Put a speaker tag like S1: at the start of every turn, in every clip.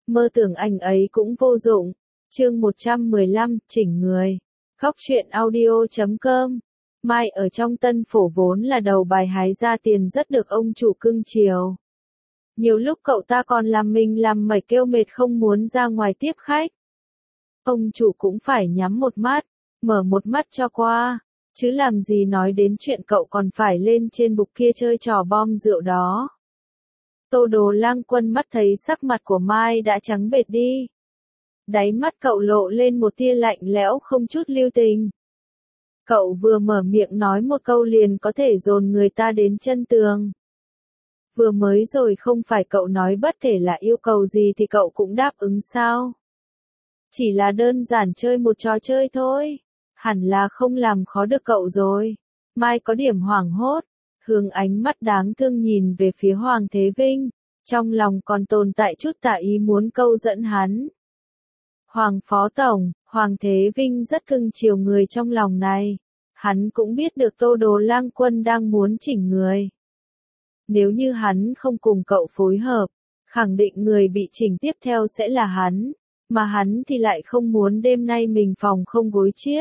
S1: Mơ tưởng anh ấy cũng vô dụng. Chương 115, chỉnh người. Góc truyện audio.com. Mai ở trong Tân Phổ vốn là đầu bài hái ra tiền rất được ông chủ cưng chiều. Nhiều lúc cậu ta còn làm mình làm mẩy kêu mệt không muốn ra ngoài tiếp khách. Ông chủ cũng phải nhắm một mắt, mở một mắt cho qua, chứ làm gì nói đến chuyện cậu còn phải lên trên bục kia chơi trò bom rượu đó. Tô Đồ Lang Quân mắt thấy sắc mặt của Mai đã trắng bệch đi. Đáy mắt cậu lộ lên một tia lạnh lẽo không chút lưu tình. Cậu vừa mở miệng nói một câu liền có thể dồn người ta đến chân tường. Vừa mới rồi không phải cậu nói bất kể là yêu cầu gì thì cậu cũng đáp ứng sao? Chỉ là đơn giản chơi một trò chơi thôi, hẳn là không làm khó được cậu rồi. Mai có điểm hoảng hốt, hướng ánh mắt đáng thương nhìn về phía Hoàng Thế Vinh, trong lòng còn tồn tại chút tà ý muốn câu dẫn hắn. Hoàng Phó Tổng, Hoàng Thế Vinh rất cưng chiều người trong lòng này, hắn cũng biết được Tô Đồ Lang Quân đang muốn chỉnh người. Nếu như hắn không cùng cậu phối hợp, khẳng định người bị chỉnh tiếp theo sẽ là hắn, mà hắn thì lại không muốn đêm nay mình phòng không gối chiếc.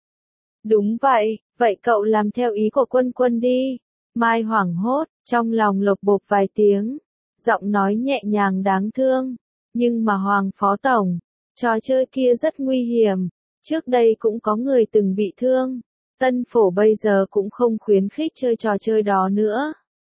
S1: Đúng vậy, vậy cậu làm theo ý của Quân Quân đi. Mai hoảng hốt, trong lòng lột bột vài tiếng, giọng nói nhẹ nhàng đáng thương, nhưng mà Hoàng Phó Tổng, trò chơi kia rất nguy hiểm, trước đây cũng có người từng bị thương, Tân Phổ bây giờ cũng không khuyến khích chơi trò chơi đó nữa.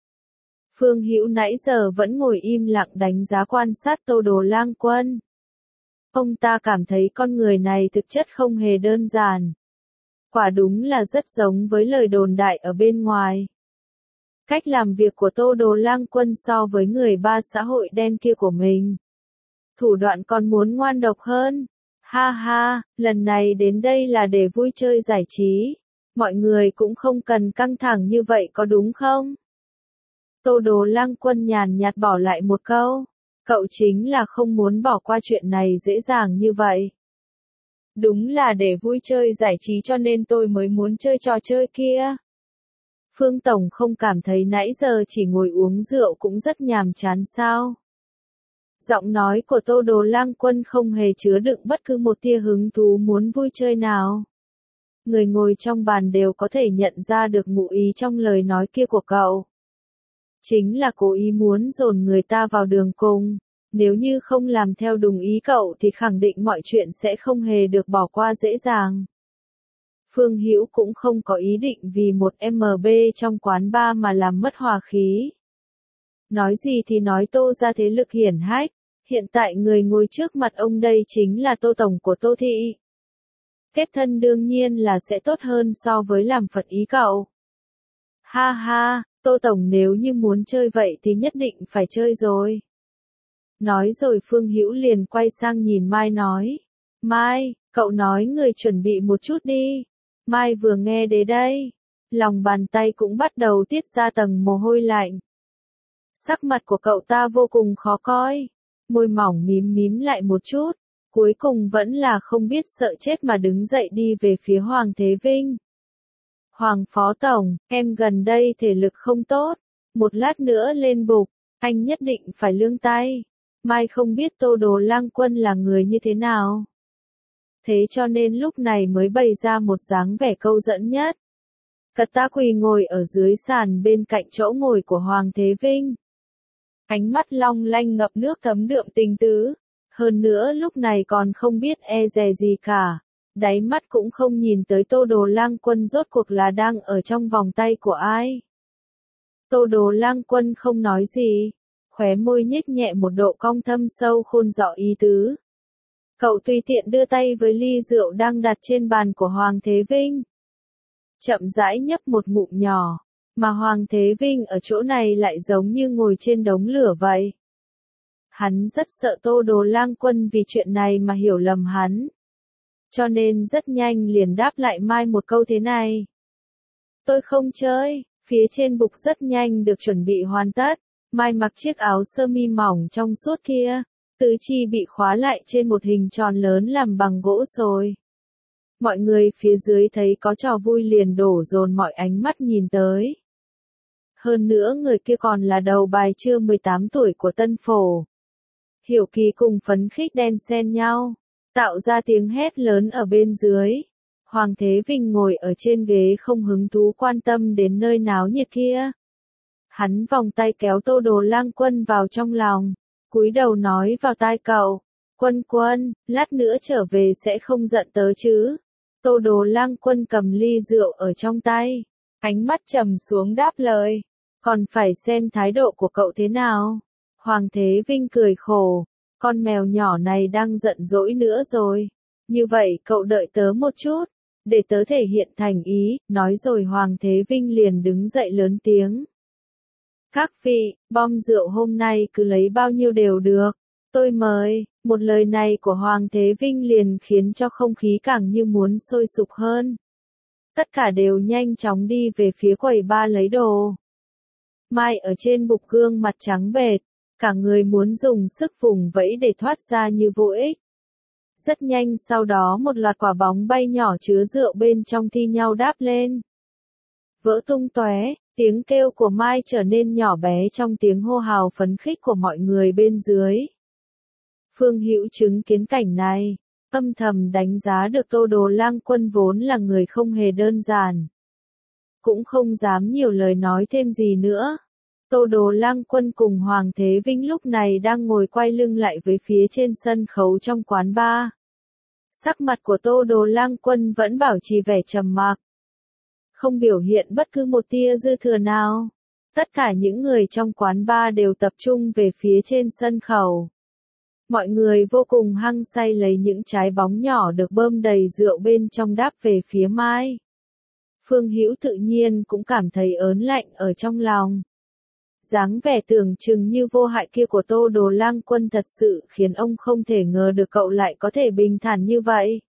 S1: Phương Hữu nãy giờ vẫn ngồi im lặng đánh giá quan sát Tô Đồ Lang Quân. Ông ta cảm thấy con người này thực chất không hề đơn giản. Quả đúng là rất giống với lời đồn đại ở bên ngoài. Cách làm việc của Tô Đồ Lang Quân so với người ba xã hội đen kia của mình. Thủ đoạn còn muốn ngoan độc hơn. Ha ha, lần này đến đây là để vui chơi giải trí. Mọi người cũng không cần căng thẳng như vậy có đúng không? Tô Đồ Lang Quân nhàn nhạt bỏ lại một câu. Cậu chính là không muốn bỏ qua chuyện này dễ dàng như vậy. Đúng là để vui chơi giải trí cho nên tôi mới muốn chơi trò chơi kia. Phương Tổng không cảm thấy nãy giờ chỉ ngồi uống rượu cũng rất nhàm chán sao? Giọng nói của Tô Đồ Lang Quân không hề chứa đựng bất cứ một tia hứng thú muốn vui chơi nào. Người ngồi trong bàn đều có thể nhận ra được ngụ ý trong lời nói kia của cậu. Chính là cố ý muốn dồn người ta vào đường cùng, nếu như không làm theo đúng ý cậu thì khẳng định mọi chuyện sẽ không hề được bỏ qua dễ dàng. Phương Hữu cũng không có ý định vì một MB trong quán bar mà làm mất hòa khí. Nói gì thì nói Tô ra thế lực hiển hách, hiện tại người ngồi trước mặt ông đây chính là Tô Tổng của Tô Thị. Kết thân đương nhiên là sẽ tốt hơn so với làm phật ý cậu. Ha ha, Tô Tổng nếu như muốn chơi vậy thì nhất định phải chơi rồi. Nói rồi Phương Hữu liền quay sang nhìn Mai nói. Mai, cậu nói người chuẩn bị một chút đi. Mai vừa nghe đến đây, lòng bàn tay cũng bắt đầu tiết ra tầng mồ hôi lạnh. Sắc mặt của cậu ta vô cùng khó coi, môi mỏng mím mím lại một chút, cuối cùng vẫn là không biết sợ chết mà đứng dậy đi về phía Hoàng Thế Vinh. Hoàng Phó Tổng, em gần đây thể lực không tốt, một lát nữa lên bục, anh nhất định phải lương tay. Mai không biết Tô Đồ Lang Quân là người như thế nào. Thế cho nên lúc này mới bày ra một dáng vẻ câu dẫn nhất. Cậu ta quỳ ngồi ở dưới sàn bên cạnh chỗ ngồi của Hoàng Thế Vinh. Ánh mắt long lanh ngập nước thấm đượm tình tứ. Hơn nữa lúc này còn không biết e dè gì cả. Đáy mắt cũng không nhìn tới Tô Đồ Lang Quân rốt cuộc là đang ở trong vòng tay của ai. Tô Đồ Lang Quân không nói gì. Khóe môi nhếch nhẹ một độ cong thâm sâu khôn rõ ý tứ. Cậu tùy tiện đưa tay với ly rượu đang đặt trên bàn của Hoàng Thế Vinh. Chậm rãi nhấp một ngụm nhỏ, mà Hoàng Thế Vinh ở chỗ này lại giống như ngồi trên đống lửa vậy. Hắn rất sợ Tô Đồ Lang Quân vì chuyện này mà hiểu lầm hắn. Cho nên rất nhanh liền đáp lại Mai một câu thế này. Tôi không chơi, phía trên bục rất nhanh được chuẩn bị hoàn tất. Mai mặc chiếc áo sơ mi mỏng trong suốt kia, tứ chi bị khóa lại trên một hình tròn lớn làm bằng gỗ sồi. Mọi người phía dưới thấy có trò vui liền đổ dồn mọi ánh mắt nhìn tới. Hơn nữa người kia còn là đầu bài chưa 18 tuổi của Tân Phổ. Hiểu kỳ cùng phấn khích đan xen nhau, tạo ra tiếng hét lớn ở bên dưới. Hoàng Thế Vinh ngồi ở trên ghế không hứng thú quan tâm đến nơi náo nhiệt kia. Hắn vòng tay kéo Tô Đồ Lang Quân vào trong lòng, cúi đầu nói vào tai cậu, Quân Quân, lát nữa trở về sẽ không giận tớ chứ. Tô Đồ Lang Quân cầm ly rượu ở trong tay, ánh mắt trầm xuống đáp lời, còn phải xem thái độ của cậu thế nào. Hoàng Thế Vinh cười khổ, con mèo nhỏ này đang giận dỗi nữa rồi. Như vậy cậu đợi tớ một chút, để tớ thể hiện thành ý, nói rồi Hoàng Thế Vinh liền đứng dậy lớn tiếng. Các vị, bom rượu hôm nay cứ lấy bao nhiêu đều được, tôi mời. Một lời này của Hoàng Thế Vinh liền khiến cho không khí càng như muốn sôi sục hơn. Tất cả đều nhanh chóng đi về phía quầy bar lấy đồ. Mai ở trên bục gương mặt trắng bệch, cả người muốn dùng sức vùng vẫy để thoát ra như vô ích. Rất nhanh sau đó một loạt quả bóng bay nhỏ chứa rượu bên trong thi nhau đáp lên. Vỡ tung tóe, tiếng kêu của Mai trở nên nhỏ bé trong tiếng hô hào phấn khích của mọi người bên dưới. Phương Hữu chứng kiến cảnh này, âm thầm đánh giá được Tô Đồ Lang Quân vốn là người không hề đơn giản. Cũng không dám nhiều lời nói thêm gì nữa. Tô Đồ Lang Quân cùng Hoàng Thế Vinh lúc này đang ngồi quay lưng lại với phía trên sân khấu trong quán bar. Sắc mặt của Tô Đồ Lang Quân vẫn bảo trì vẻ trầm mặc, không biểu hiện bất cứ một tia dư thừa nào. Tất cả những người trong quán bar đều tập trung về phía trên sân khấu. Mọi người vô cùng hăng say lấy những trái bóng nhỏ được bơm đầy rượu bên trong đáp về phía Mai. Phương Hữu tự nhiên cũng cảm thấy ớn lạnh ở trong lòng. Dáng vẻ tưởng chừng như vô hại kia của Tô Đồ Lang Quân thật sự khiến ông không thể ngờ được cậu lại có thể bình thản như vậy.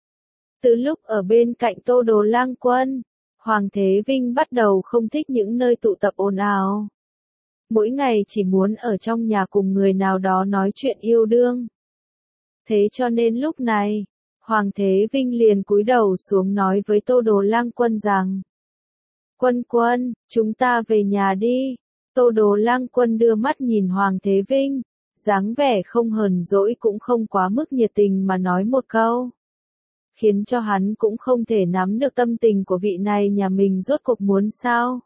S1: Từ lúc ở bên cạnh Tô Đồ Lang Quân, Hoàng Thế Vinh bắt đầu không thích những nơi tụ tập ồn ào. Mỗi ngày chỉ muốn ở trong nhà cùng người nào đó nói chuyện yêu đương. Thế cho nên lúc này, Hoàng Thế Vinh liền cúi đầu xuống nói với Tô Đồ Lang Quân rằng: Quân Quân, chúng ta về nhà đi. Tô Đồ Lang Quân đưa mắt nhìn Hoàng Thế Vinh, dáng vẻ không hờn dỗi cũng không quá mức nhiệt tình mà nói một câu. Khiến cho hắn cũng không thể nắm được tâm tình của vị này nhà mình rốt cuộc muốn sao.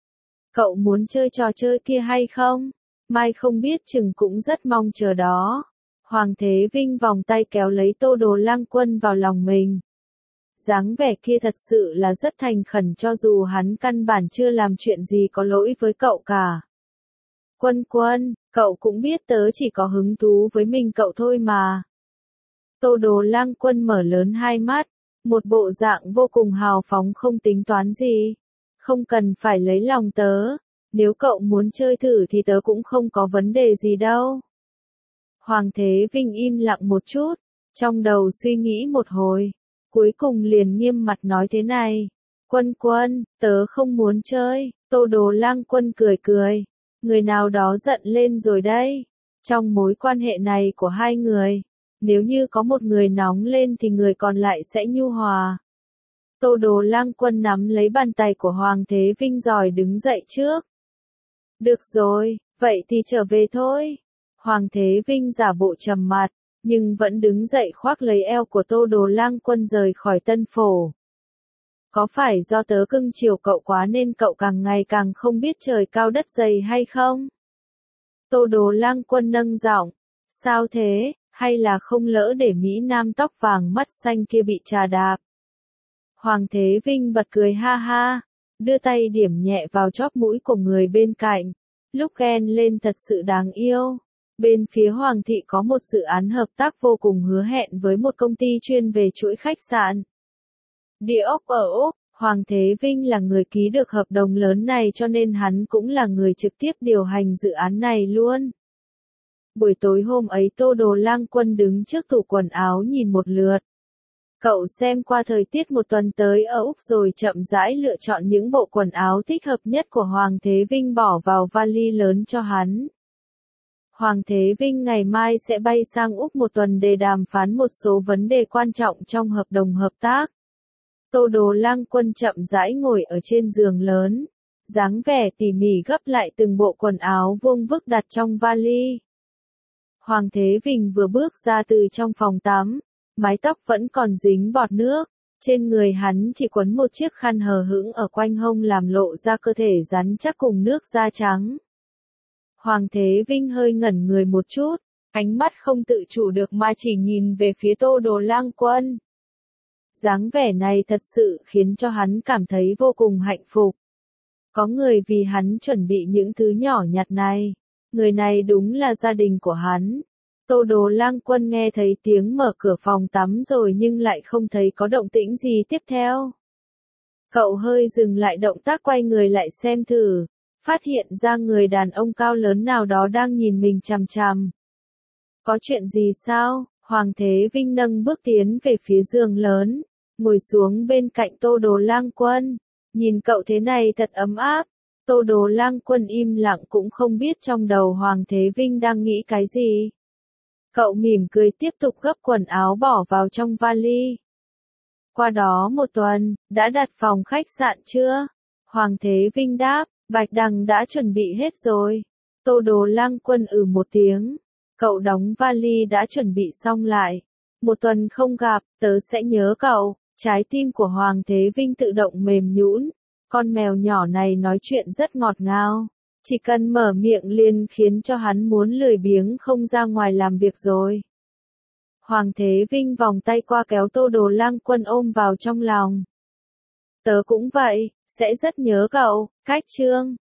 S1: Cậu muốn chơi trò chơi kia hay không? Mai không biết chừng cũng rất mong chờ đó. Hoàng Thế Vinh vòng tay kéo lấy Tô Đồ Lang Quân vào lòng mình. Dáng vẻ kia thật sự là rất thành khẩn cho dù hắn căn bản chưa làm chuyện gì có lỗi với cậu cả. Quân Quân, cậu cũng biết tớ chỉ có hứng thú với mình cậu thôi mà. Tô Đồ Lang Quân mở lớn hai mắt, một bộ dạng vô cùng hào phóng không tính toán gì. Không cần phải lấy lòng tớ, nếu cậu muốn chơi thử thì tớ cũng không có vấn đề gì đâu. Hoàng Thế Vinh im lặng một chút, trong đầu suy nghĩ một hồi, cuối cùng liền nghiêm mặt nói thế này. Quân Quân, tớ không muốn chơi. Tô Đồ Lang Quân cười cười. Người nào đó giận lên rồi đây. Trong mối quan hệ này của hai người, nếu như có một người nóng lên thì người còn lại sẽ nhu hòa. Tô Đồ Lang Quân nắm lấy bàn tay của Hoàng Thế Vinh rồi đứng dậy trước. Được rồi, vậy thì trở về thôi. Hoàng Thế Vinh giả bộ trầm mặt, nhưng vẫn đứng dậy khoác lấy eo của Tô Đồ Lang Quân rời khỏi Tân Phổ. Có phải do tớ cưng chiều cậu quá nên cậu càng ngày càng không biết trời cao đất dày hay không? Tô Đồ Lang Quân nâng giọng. Sao thế, hay là không lỡ để Mỹ Nam tóc vàng mắt xanh kia bị trà đạp? Hoàng Thế Vinh bật cười ha ha, đưa tay điểm nhẹ vào chóp mũi của người bên cạnh. Lúc ghen lên thật sự đáng yêu. Bên phía Hoàng thị có một dự án hợp tác vô cùng hứa hẹn với một công ty chuyên về chuỗi khách sạn. Địa ốc ở Úc, Hoàng Thế Vinh là người ký được hợp đồng lớn này cho nên hắn cũng là người trực tiếp điều hành dự án này luôn. Buổi tối hôm ấy Tô Đồ Lang Quân đứng trước tủ quần áo nhìn một lượt. Cậu xem qua thời tiết một tuần tới ở Úc rồi chậm rãi lựa chọn những bộ quần áo thích hợp nhất của Hoàng Thế Vinh bỏ vào vali lớn cho hắn. Hoàng Thế Vinh ngày mai sẽ bay sang Úc một tuần để đàm phán một số vấn đề quan trọng trong hợp đồng hợp tác. Tô Đồ Lang Quân chậm rãi ngồi ở trên giường lớn, dáng vẻ tỉ mỉ gấp lại từng bộ quần áo vuông vức đặt trong vali. Hoàng Thế Vinh vừa bước ra từ trong phòng tắm, mái tóc vẫn còn dính bọt nước, trên người hắn chỉ quấn một chiếc khăn hờ hững ở quanh hông làm lộ ra cơ thể rắn chắc cùng nước da trắng. Hoàng Thế Vinh hơi ngẩn người một chút, ánh mắt không tự chủ được mà chỉ nhìn về phía Tô Đồ Lang Quân. Dáng vẻ này thật sự khiến cho hắn cảm thấy vô cùng hạnh phúc. Có người vì hắn chuẩn bị những thứ nhỏ nhặt này. Người này đúng là gia đình của hắn. Tô Đồ Lang Quân nghe thấy tiếng mở cửa phòng tắm rồi nhưng lại không thấy có động tĩnh gì tiếp theo. Cậu hơi dừng lại động tác quay người lại xem thử, phát hiện ra người đàn ông cao lớn nào đó đang nhìn mình chằm chằm. Có chuyện gì sao? Hoàng Thế Vinh nâng bước tiến về phía giường lớn, ngồi xuống bên cạnh Tô Đồ Lang Quân. Nhìn cậu thế này thật ấm áp. Tô Đồ Lang Quân im lặng cũng không biết trong đầu Hoàng Thế Vinh đang nghĩ cái gì. Cậu mỉm cười tiếp tục gấp quần áo bỏ vào trong vali. Qua đó một tuần, đã đặt phòng khách sạn chưa? Hoàng Thế Vinh đáp, Bạch Đằng đã chuẩn bị hết rồi. Tô Đồ Lang Quân một tiếng. Cậu đóng vali đã chuẩn bị xong lại. Một tuần không gặp, tớ sẽ nhớ cậu. Trái tim của Hoàng Thế Vinh tự động mềm nhũn. Con mèo nhỏ này nói chuyện rất ngọt ngào. Chỉ cần mở miệng liền khiến cho hắn muốn lười biếng không ra ngoài làm việc rồi. Hoàng Thế Vinh vòng tay qua kéo Tô Đồ Lang Quân ôm vào trong lòng. Tớ cũng vậy, sẽ rất nhớ cậu. Cách chương